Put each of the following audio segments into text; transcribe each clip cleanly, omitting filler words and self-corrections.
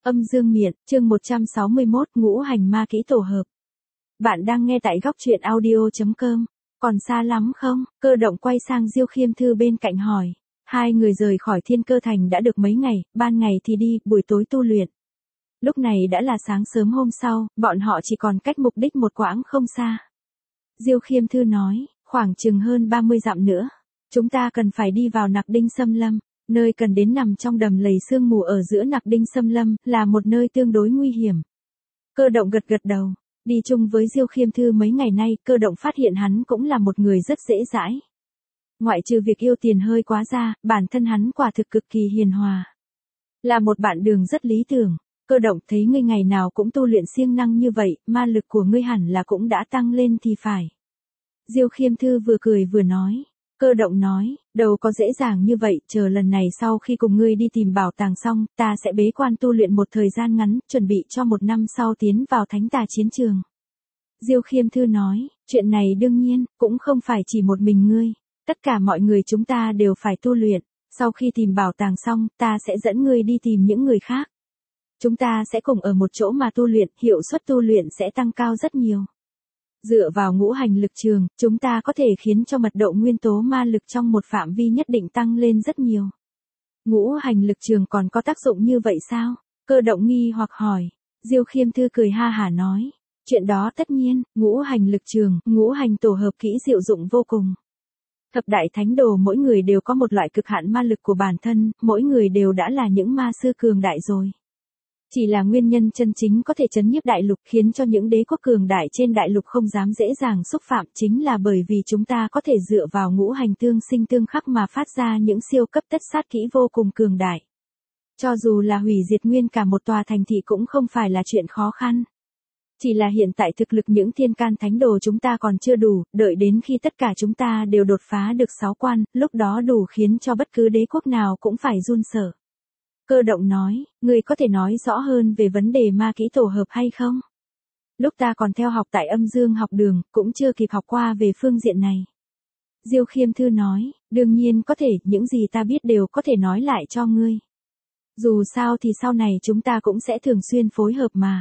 Âm dương miện, chương 161, ngũ hành ma kỹ tổ hợp. Bạn đang nghe tại góc truyện audio.com. Còn xa lắm không? Cơ động quay sang Diêu Khiêm Thư bên cạnh hỏi. Hai người rời khỏi Thiên Cơ Thành đã được mấy ngày, ban ngày thì đi, buổi tối tu luyện. Lúc này đã là sáng sớm hôm sau, bọn họ chỉ còn cách mục đích một quãng không xa. Diêu Khiêm Thư nói, khoảng chừng hơn 30 dặm nữa. Chúng ta cần phải đi vào Nặc Đinh Xâm Lâm. Nơi cần đến nằm trong đầm lầy sương mù ở giữa Nặc Đinh Xâm Lâm, là một nơi tương đối nguy hiểm. Cơ động gật gật đầu, đi chung với Diêu Khiêm Thư mấy ngày nay, cơ động phát hiện hắn cũng là một người rất dễ dãi. Ngoại trừ việc yêu tiền hơi quá ra, bản thân hắn quả thực cực kỳ hiền hòa. Là một bạn đường rất lý tưởng. Cơ động thấy ngươi ngày nào cũng tu luyện siêng năng như vậy, ma lực của ngươi hẳn là cũng đã tăng lên thì phải. Diêu Khiêm Thư vừa cười vừa nói. Cơ động nói, đâu có dễ dàng như vậy, chờ lần này sau khi cùng ngươi đi tìm bảo tàng xong, ta sẽ bế quan tu luyện một thời gian ngắn, chuẩn bị cho một năm sau tiến vào thánh tà chiến trường. Diêu Khiêm Thư nói, chuyện này đương nhiên, cũng không phải chỉ một mình ngươi, tất cả mọi người chúng ta đều phải tu luyện, sau khi tìm bảo tàng xong, ta sẽ dẫn ngươi đi tìm những người khác. Chúng ta sẽ cùng ở một chỗ mà tu luyện, hiệu suất tu luyện sẽ tăng cao rất nhiều. Dựa vào ngũ hành lực trường, chúng ta có thể khiến cho mật độ nguyên tố ma lực trong một phạm vi nhất định tăng lên rất nhiều. Ngũ hành lực trường còn có tác dụng như vậy sao? Cơ động nghi hoặc hỏi. Diêu Khiêm Thư cười ha hả nói. Chuyện đó tất nhiên, ngũ hành lực trường, ngũ hành tổ hợp kỹ diệu dụng vô cùng. Thập đại thánh đồ mỗi người đều có một loại cực hạn ma lực của bản thân, mỗi người đều đã là những ma sư cường đại rồi. Chỉ là nguyên nhân chân chính có thể chấn nhiếp đại lục khiến cho những đế quốc cường đại trên đại lục không dám dễ dàng xúc phạm chính là bởi vì chúng ta có thể dựa vào ngũ hành tương sinh tương khắc mà phát ra những siêu cấp tất sát kỹ vô cùng cường đại. Cho dù là hủy diệt nguyên cả một tòa thành thị cũng không phải là chuyện khó khăn. Chỉ là hiện tại thực lực những thiên can thánh đồ chúng ta còn chưa đủ, đợi đến khi tất cả chúng ta đều đột phá được 6 quan, lúc đó đủ khiến cho bất cứ đế quốc nào cũng phải run sợ. Cơ động nói, ngươi có thể nói rõ hơn về vấn đề ma kỹ tổ hợp hay không? Lúc ta còn theo học tại âm dương học đường, cũng chưa kịp học qua về phương diện này. Diêu Khiêm Thư nói, đương nhiên có thể, những gì ta biết đều có thể nói lại cho ngươi. Dù sao thì sau này chúng ta cũng sẽ thường xuyên phối hợp mà.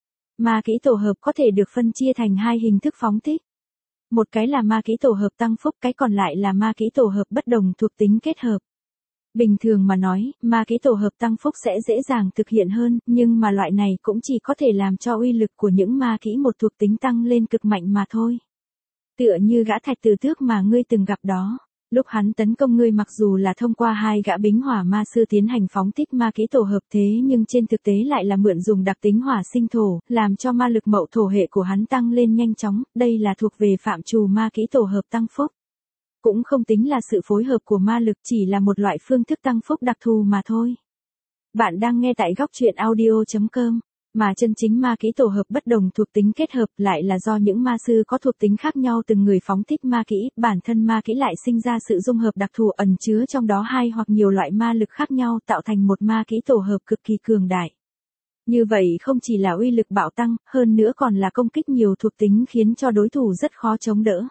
Ma kỹ tổ hợp có thể được phân chia thành hai hình thức phóng thích. Một cái là ma kỹ tổ hợp tăng phúc, cái còn lại là ma kỹ tổ hợp bất đồng thuộc tính kết hợp. Bình thường mà nói, ma kỹ tổ hợp tăng phúc sẽ dễ dàng thực hiện hơn, nhưng mà loại này cũng chỉ có thể làm cho uy lực của những ma kỹ một thuộc tính tăng lên cực mạnh mà thôi. Tựa như gã Thạch Tử Tước mà ngươi từng gặp đó. Lúc hắn tấn công ngươi mặc dù là thông qua hai gã bính hỏa ma sư tiến hành phóng thích ma kỹ tổ hợp thế nhưng trên thực tế lại là mượn dùng đặc tính hỏa sinh thổ, làm cho ma lực mậu thổ hệ của hắn tăng lên nhanh chóng, đây là thuộc về phạm trù ma kỹ tổ hợp tăng phúc. Cũng không tính là sự phối hợp của ma lực, chỉ là một loại phương thức tăng phúc đặc thù mà thôi. Bạn đang nghe tại góc truyện audio.com, mà chân chính ma kỹ tổ hợp bất đồng thuộc tính kết hợp lại là do những ma sư có thuộc tính khác nhau từng người phóng thích ma kỹ, bản thân ma kỹ lại sinh ra sự dung hợp đặc thù ẩn chứa trong đó hai hoặc nhiều loại ma lực khác nhau tạo thành một ma kỹ tổ hợp cực kỳ cường đại. Như vậy không chỉ là uy lực bạo tăng, hơn nữa còn là công kích nhiều thuộc tính khiến cho đối thủ rất khó chống đỡ.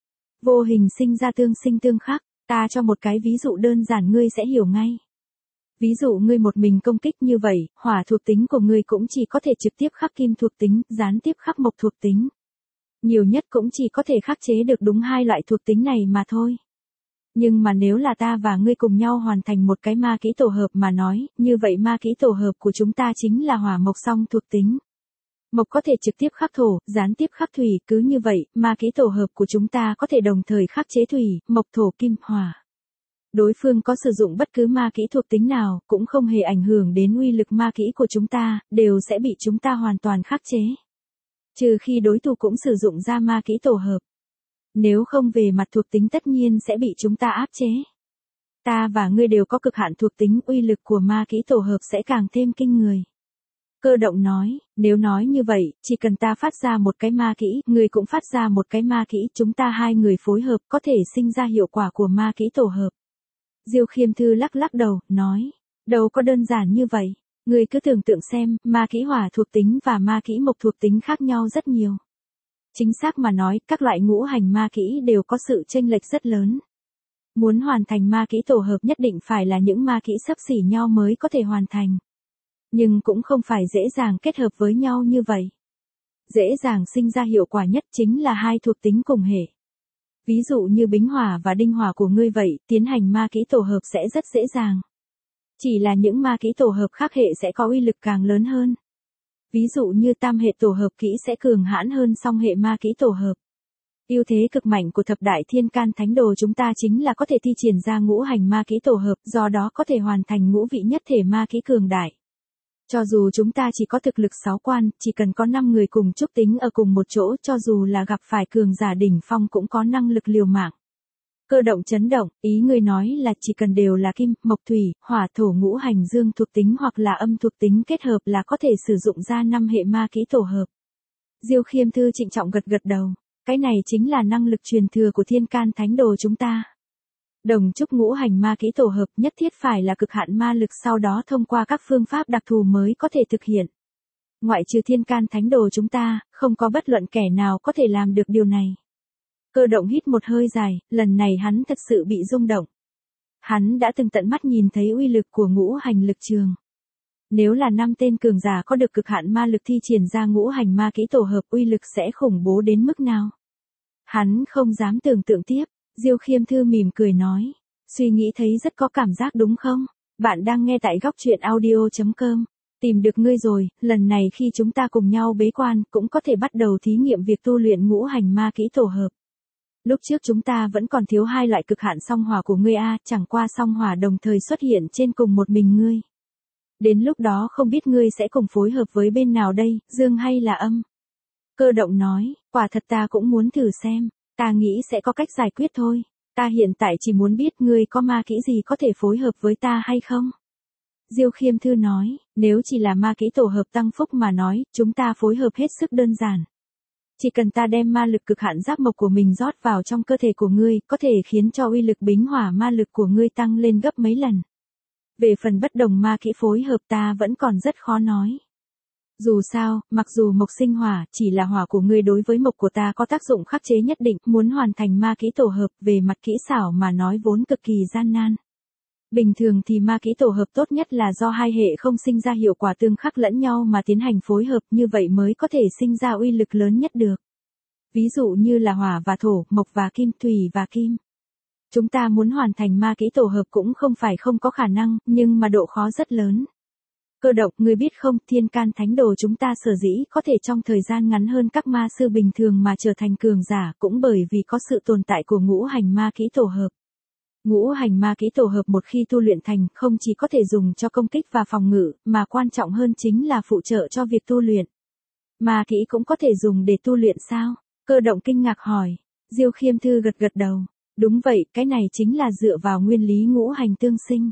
Vô hình sinh ra tương sinh tương khắc, ta cho một cái ví dụ đơn giản ngươi sẽ hiểu ngay. Ví dụ ngươi một mình công kích như vậy, hỏa thuộc tính của ngươi cũng chỉ có thể trực tiếp khắc kim thuộc tính, gián tiếp khắc mộc thuộc tính. Nhiều nhất cũng chỉ có thể khắc chế được đúng hai loại thuộc tính này mà thôi. Nhưng mà nếu là ta và ngươi cùng nhau hoàn thành một cái ma kỹ tổ hợp mà nói, như vậy ma kỹ tổ hợp của chúng ta chính là hỏa mộc song thuộc tính. Mộc có thể trực tiếp khắc thổ, gián tiếp khắc thủy, cứ như vậy, ma kỹ tổ hợp của chúng ta có thể đồng thời khắc chế thủy, mộc thổ kim hỏa. Đối phương có sử dụng bất cứ ma kỹ thuộc tính nào, cũng không hề ảnh hưởng đến uy lực ma kỹ của chúng ta, đều sẽ bị chúng ta hoàn toàn khắc chế. Trừ khi đối thủ cũng sử dụng ra ma kỹ tổ hợp. Nếu không về mặt thuộc tính tất nhiên sẽ bị chúng ta áp chế. Ta và ngươi đều có cực hạn thuộc tính, uy lực của ma kỹ tổ hợp sẽ càng thêm kinh người. Cơ động nói, nếu nói như vậy, chỉ cần ta phát ra một cái ma kỹ, ngươi cũng phát ra một cái ma kỹ, chúng ta hai người phối hợp có thể sinh ra hiệu quả của ma kỹ tổ hợp. Diêu Khiêm Thư lắc lắc đầu, nói, đâu có đơn giản như vậy, ngươi cứ tưởng tượng xem, ma kỹ hỏa thuộc tính và ma kỹ mộc thuộc tính khác nhau rất nhiều. Chính xác mà nói, các loại ngũ hành ma kỹ đều có sự chênh lệch rất lớn. Muốn hoàn thành ma kỹ tổ hợp nhất định phải là những ma kỹ xấp xỉ nhau mới có thể hoàn thành. Nhưng cũng không phải dễ dàng kết hợp với nhau như vậy. Dễ dàng sinh ra hiệu quả nhất chính là hai thuộc tính cùng hệ. Ví dụ như bính hỏa và đinh hỏa của ngươi vậy, tiến hành ma kỹ tổ hợp sẽ rất dễ dàng. Chỉ là những ma kỹ tổ hợp khác hệ sẽ có uy lực càng lớn hơn. Ví dụ như tam hệ tổ hợp kỹ sẽ cường hãn hơn song hệ ma kỹ tổ hợp. Ưu thế cực mạnh của thập đại thiên can thánh đồ chúng ta chính là có thể thi triển ra ngũ hành ma kỹ tổ hợp, do đó có thể hoàn thành ngũ vị nhất thể ma kỹ cường đại. Cho dù chúng ta chỉ có thực lực 6 quan, chỉ cần có 5 người cùng chúc tính ở cùng một chỗ, cho dù là gặp phải cường giả đỉnh phong cũng có năng lực liều mạng. Cơ động chấn động, ý ngươi nói là chỉ cần đều là kim, mộc thủy, hỏa thổ ngũ hành dương thuộc tính hoặc là âm thuộc tính kết hợp là có thể sử dụng ra 5 hệ ma kỹ tổ hợp. Diêu Khiêm Thư trịnh trọng gật gật đầu, cái này chính là năng lực truyền thừa của thiên can thánh đồ chúng ta. Đồng trúc ngũ hành ma kỹ tổ hợp nhất thiết phải là cực hạn ma lực, sau đó thông qua các phương pháp đặc thù mới có thể thực hiện. Ngoại trừ thiên can thánh đồ chúng ta, không có bất luận kẻ nào có thể làm được điều này. Cơ động hít một hơi dài, lần này hắn thật sự bị rung động. Hắn đã từng tận mắt nhìn thấy uy lực của ngũ hành lực trường. Nếu là 5 tên cường giả có được cực hạn ma lực thi triển ra ngũ hành ma kỹ tổ hợp, uy lực sẽ khủng bố đến mức nào? Hắn không dám tưởng tượng tiếp. Diêu Khiêm Thư mỉm cười nói, suy nghĩ thấy rất có cảm giác đúng không? Bạn đang nghe tại góc truyện audio.com. Tìm được ngươi rồi, lần này khi chúng ta cùng nhau bế quan cũng có thể bắt đầu thí nghiệm việc tu luyện ngũ hành ma kỹ tổ hợp. Lúc trước chúng ta vẫn còn thiếu 2 loại cực hạn song hỏa của ngươi a, chẳng qua song hỏa đồng thời xuất hiện trên cùng một mình ngươi. Đến lúc đó không biết ngươi sẽ cùng phối hợp với bên nào đây, dương hay là âm? Cơ động nói, quả thật ta cũng muốn thử xem, ta nghĩ sẽ có cách giải quyết thôi. Ta hiện tại chỉ muốn biết ngươi có ma kỹ gì có thể phối hợp với ta hay không? Diêu Khiêm Thư nói, nếu chỉ là ma kỹ tổ hợp tăng phúc mà nói, chúng ta phối hợp hết sức đơn giản. Chỉ cần ta đem ma lực cực hạn giáp mộc của mình rót vào trong cơ thể của ngươi, có thể khiến cho uy lực bính hỏa ma lực của ngươi tăng lên gấp mấy lần. Về phần bất đồng ma kỹ phối hợp ta vẫn còn rất khó nói. Dù sao, mặc dù mộc sinh hỏa, chỉ là hỏa của ngươi đối với mộc của ta có tác dụng khắc chế nhất định, muốn hoàn thành ma kỹ tổ hợp về mặt kỹ xảo mà nói vốn cực kỳ gian nan. Bình thường thì ma kỹ tổ hợp tốt nhất là do hai hệ không sinh ra hiệu quả tương khắc lẫn nhau mà tiến hành phối hợp, như vậy mới có thể sinh ra uy lực lớn nhất được. Ví dụ như là hỏa và thổ, mộc và kim, thủy và kim. Chúng ta muốn hoàn thành ma kỹ tổ hợp cũng không phải không có khả năng, nhưng mà độ khó rất lớn. Cơ động, ngươi biết không, thiên can thánh đồ chúng ta sở dĩ có thể trong thời gian ngắn hơn các ma sư bình thường mà trở thành cường giả cũng bởi vì có sự tồn tại của ngũ hành ma kỹ tổ hợp. Ngũ hành ma kỹ tổ hợp một khi tu luyện thành không chỉ có thể dùng cho công kích và phòng ngự, mà quan trọng hơn chính là phụ trợ cho việc tu luyện. Ma kỹ cũng có thể dùng để tu luyện sao? Cơ động kinh ngạc hỏi. Diêu Khiêm Thư gật gật đầu. Đúng vậy, cái này chính là dựa vào nguyên lý ngũ hành tương sinh.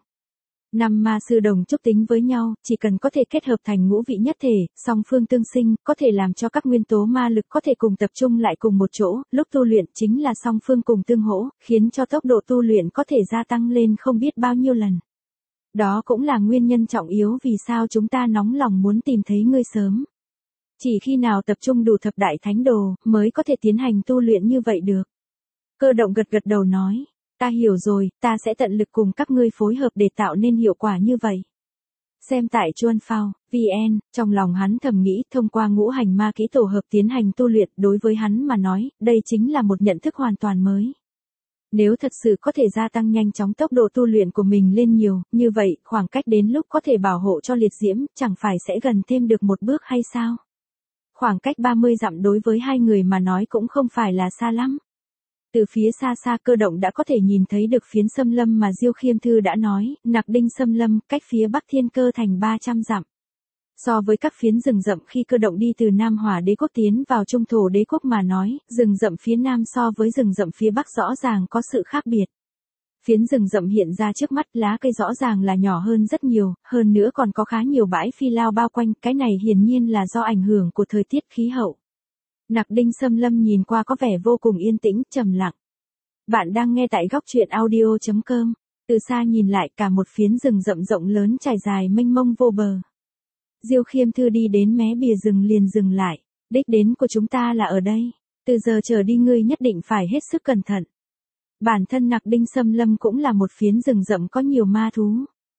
5 ma sư đồng chúc tính với nhau, chỉ cần có thể kết hợp thành ngũ vị nhất thể, song phương tương sinh, có thể làm cho các nguyên tố ma lực có thể cùng tập trung lại cùng một chỗ, lúc tu luyện chính là song phương cùng tương hỗ, khiến cho tốc độ tu luyện có thể gia tăng lên không biết bao nhiêu lần. Đó cũng là nguyên nhân trọng yếu vì sao chúng ta nóng lòng muốn tìm thấy ngươi sớm. Chỉ khi nào tập trung đủ thập đại thánh đồ, mới có thể tiến hành tu luyện như vậy được. Cơ động gật gật đầu nói. Ta hiểu rồi, ta sẽ tận lực cùng các ngươi phối hợp để tạo nên hiệu quả như vậy. Xem tại Chuan Phao, VN, trong lòng hắn thầm nghĩ thông qua ngũ hành ma kỹ tổ hợp tiến hành tu luyện đối với hắn mà nói, đây chính là một nhận thức hoàn toàn mới. Nếu thật sự có thể gia tăng nhanh chóng tốc độ tu luyện của mình lên nhiều, như vậy khoảng cách đến lúc có thể bảo hộ cho liệt diễm, chẳng phải sẽ gần thêm được một bước hay sao? Khoảng cách 30 dặm đối với hai người mà nói cũng không phải là xa lắm. Từ phía xa xa Cơ động đã có thể nhìn thấy được phiến xâm lâm mà Diêu Khiêm Thư đã nói, Nặc Đinh xâm lâm, cách phía bắc Thiên Cơ thành 300 dặm. So với các phiến rừng rậm khi Cơ động đi từ Nam Hỏa Đế quốc tiến vào Trung Thổ Đế quốc mà nói, rừng rậm phía Nam so với rừng rậm phía Bắc rõ ràng có sự khác biệt. Phiến rừng rậm hiện ra trước mắt, lá cây rõ ràng là nhỏ hơn rất nhiều, hơn nữa còn có khá nhiều bãi phi lao bao quanh, cái này hiển nhiên là do ảnh hưởng của thời tiết khí hậu. Nặc Đinh xâm lâm nhìn qua có vẻ vô cùng yên tĩnh, trầm lặng. Bạn đang nghe tại góc truyện audio.com. Từ xa nhìn lại cả một phiến rừng rậm rộng lớn trải dài mênh mông vô bờ. Diêu Khiêm Thư đi đến mé bìa rừng liền dừng lại. Đích đến của chúng ta là ở đây. Từ giờ trở đi ngươi nhất định phải hết sức cẩn thận. Bản thân Nặc Đinh xâm lâm cũng là một phiến rừng rậm có nhiều ma thú.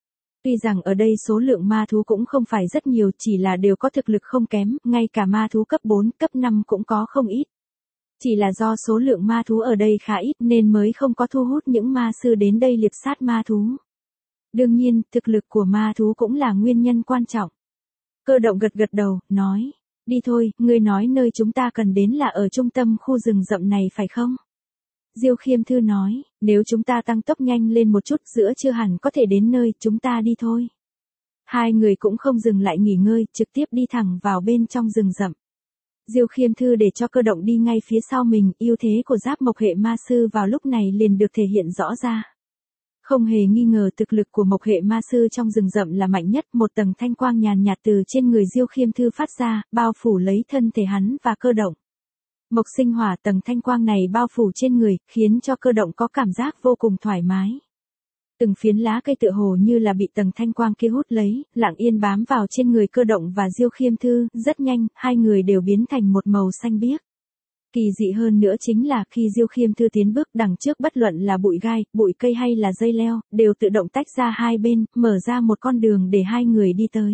Tuy rằng ở đây số lượng ma thú cũng không phải rất nhiều, chỉ là đều có thực lực không kém, ngay cả ma thú cấp 4, cấp 5 cũng có không ít. Chỉ là do số lượng ma thú ở đây khá ít nên mới không có thu hút những ma sư đến đây liệp sát ma thú. Đương nhiên, thực lực của ma thú cũng là nguyên nhân quan trọng. Cơ động gật gật đầu, nói, đi thôi, ngươi nói nơi chúng ta cần đến là ở trung tâm khu rừng rậm này phải không? Diêu Khiêm Thư nói, nếu chúng ta tăng tốc nhanh lên một chút giữa trưa hẳn có thể đến nơi, chúng ta đi thôi. Hai người cũng không dừng lại nghỉ ngơi, trực tiếp đi thẳng vào bên trong rừng rậm. Diêu Khiêm Thư để cho cơ động đi ngay phía sau mình, ưu thế của giáp mộc hệ ma sư vào lúc này liền được thể hiện rõ ra. Không hề nghi ngờ thực lực của mộc hệ ma sư trong rừng rậm là mạnh nhất, một tầng thanh quang nhàn nhạt từ trên người Diêu Khiêm Thư phát ra, bao phủ lấy thân thể hắn và cơ động. Mộc sinh hỏa, tầng thanh quang này bao phủ trên người, khiến cho cơ động có cảm giác vô cùng thoải mái. Từng phiến lá cây tựa hồ như là bị tầng thanh quang kia hút lấy, lặng yên bám vào trên người cơ động và Diêu Khiêm Thư, rất nhanh, hai người đều biến thành một màu xanh biếc. Kỳ dị hơn nữa chính là khi Diêu Khiêm Thư tiến bước đằng trước bất luận là bụi gai, bụi cây hay là dây leo, đều tự động tách ra hai bên, mở ra một con đường để hai người đi tới.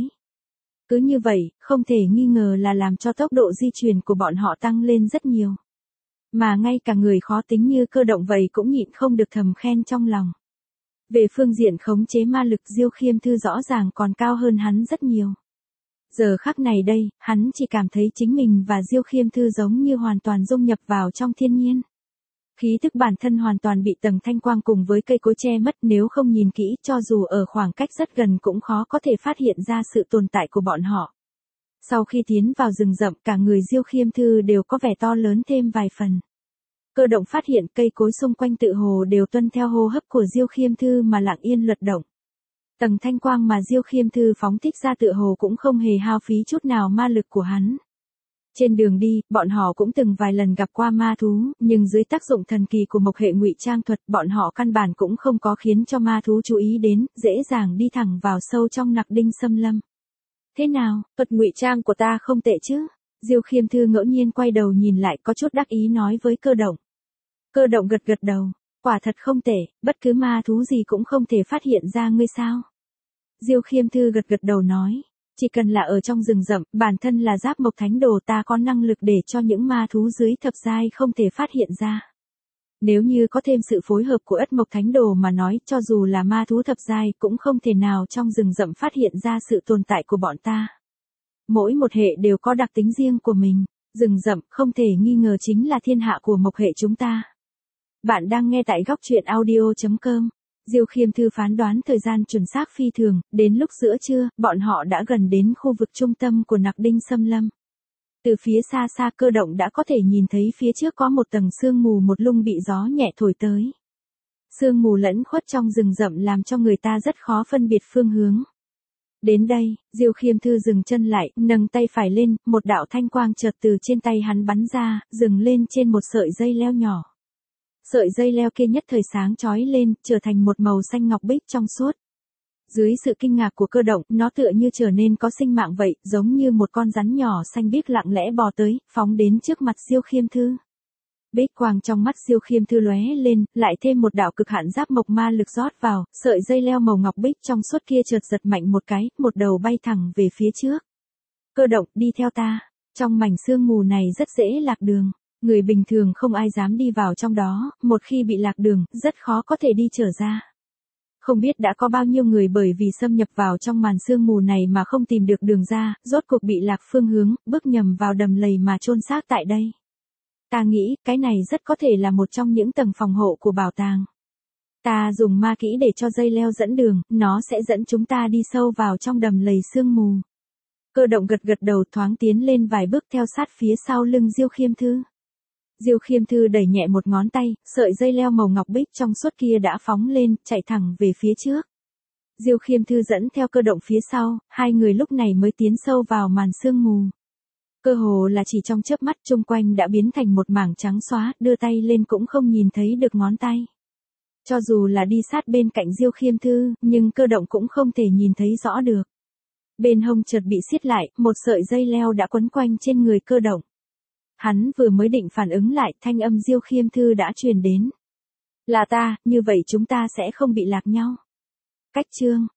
Cứ như vậy, không thể nghi ngờ là làm cho tốc độ di chuyển của bọn họ tăng lên rất nhiều. Mà ngay cả người khó tính như cơ động vậy cũng nhịn không được thầm khen trong lòng. Về phương diện khống chế ma lực, Diêu Khiêm Thư rõ ràng còn cao hơn hắn rất nhiều. Giờ khắc này đây, hắn chỉ cảm thấy chính mình và Diêu Khiêm Thư giống như hoàn toàn dung nhập vào trong thiên nhiên. Khí tức bản thân hoàn toàn bị tầng thanh quang cùng với cây cối che mất, nếu không nhìn kỹ cho dù ở khoảng cách rất gần cũng khó có thể phát hiện ra sự tồn tại của bọn họ. Sau khi tiến vào rừng rậm, cả người Diêu Khiêm Thư đều có vẻ to lớn thêm vài phần. Cơ động phát hiện cây cối xung quanh tự hồ đều tuân theo hô hấp của Diêu Khiêm Thư mà lặng yên luật động. Tầng thanh quang mà Diêu Khiêm Thư phóng thích ra tự hồ cũng không hề hao phí chút nào ma lực của hắn. Trên đường đi, bọn họ cũng từng vài lần gặp qua ma thú, nhưng dưới tác dụng thần kỳ của mộc hệ ngụy trang thuật, bọn họ căn bản cũng không có khiến cho ma thú chú ý đến, dễ dàng đi thẳng vào sâu trong nặc đinh xâm lâm. Thế nào, thuật ngụy trang của ta không tệ chứ? Diêu Khiêm Thư ngẫu nhiên quay đầu nhìn lại, có chút đắc ý nói với cơ động. Cơ động gật gật đầu, quả thật không tệ, bất cứ ma thú gì cũng không thể phát hiện ra ngươi sao? Diêu Khiêm Thư gật gật đầu nói, chỉ cần là ở trong rừng rậm, bản thân là giáp mộc thánh đồ ta có năng lực để cho những ma thú dưới thập giai không thể phát hiện ra. Nếu như có thêm sự phối hợp của ất mộc thánh đồ mà nói, cho dù là ma thú thập giai cũng không thể nào trong rừng rậm phát hiện ra sự tồn tại của bọn ta. Mỗi một hệ đều có đặc tính riêng của mình, rừng rậm không thể nghi ngờ chính là thiên hạ của mộc hệ chúng ta. Bạn đang nghe tại góc truyện audio.com. Diêu Khiêm Thư phán đoán thời gian chuẩn xác phi thường, đến lúc giữa trưa, bọn họ đã gần đến khu vực trung tâm của nặc đinh xâm lâm. Từ phía xa xa cơ động đã có thể nhìn thấy phía trước có một tầng sương mù một lung bị gió nhẹ thổi tới. Sương mù lẫn khuất trong rừng rậm làm cho người ta rất khó phân biệt phương hướng. Đến đây, Diêu Khiêm Thư dừng chân lại, nâng tay phải lên, một đạo thanh quang chợt từ trên tay hắn bắn ra, dừng lên trên một sợi dây leo nhỏ. Sợi dây leo kia nhất thời sáng chói lên, trở thành một màu xanh ngọc bích trong suốt. Dưới sự kinh ngạc của cơ động, nó tựa như trở nên có sinh mạng vậy, giống như một con rắn nhỏ xanh biếc lặng lẽ bò tới, phóng đến trước mặt Diêu Khiêm Thư. Bích quang trong mắt Diêu Khiêm Thư lóe lên, lại thêm một đạo cực hạn giáp mộc ma lực rót vào, sợi dây leo màu ngọc bích trong suốt kia chợt giật mạnh một cái, một đầu bay thẳng về phía trước. Cơ động, đi theo ta. Trong mảnh sương mù này rất dễ lạc đường. Người bình thường không ai dám đi vào trong đó, một khi bị lạc đường, rất khó có thể đi trở ra. Không biết đã có bao nhiêu người bởi vì xâm nhập vào trong màn sương mù này mà không tìm được đường ra, rốt cuộc bị lạc phương hướng, bước nhầm vào đầm lầy mà chôn xác tại đây. Ta nghĩ, cái này rất có thể là một trong những tầng phòng hộ của bảo tàng. Ta dùng ma kỹ để cho dây leo dẫn đường, nó sẽ dẫn chúng ta đi sâu vào trong đầm lầy sương mù. Cơ động gật gật đầu thoáng tiến lên vài bước theo sát phía sau lưng Diêu Khiêm Thư. Diêu Khiêm Thư đẩy nhẹ một ngón tay, sợi dây leo màu ngọc bích trong suốt kia đã phóng lên, chạy thẳng về phía trước. Diêu Khiêm Thư dẫn theo cơ động phía sau, hai người lúc này mới tiến sâu vào màn sương mù. Cơ hồ là chỉ trong chớp mắt chung quanh đã biến thành một mảng trắng xóa, đưa tay lên cũng không nhìn thấy được ngón tay. Cho dù là đi sát bên cạnh Diêu Khiêm Thư, nhưng cơ động cũng không thể nhìn thấy rõ được. Bên hông chợt bị siết lại, một sợi dây leo đã quấn quanh trên người cơ động. Hắn vừa mới định phản ứng lại, thanh âm Diêu Khiêm Thư đã truyền đến. Là ta, như vậy chúng ta sẽ không bị lạc nhau. Cách chương.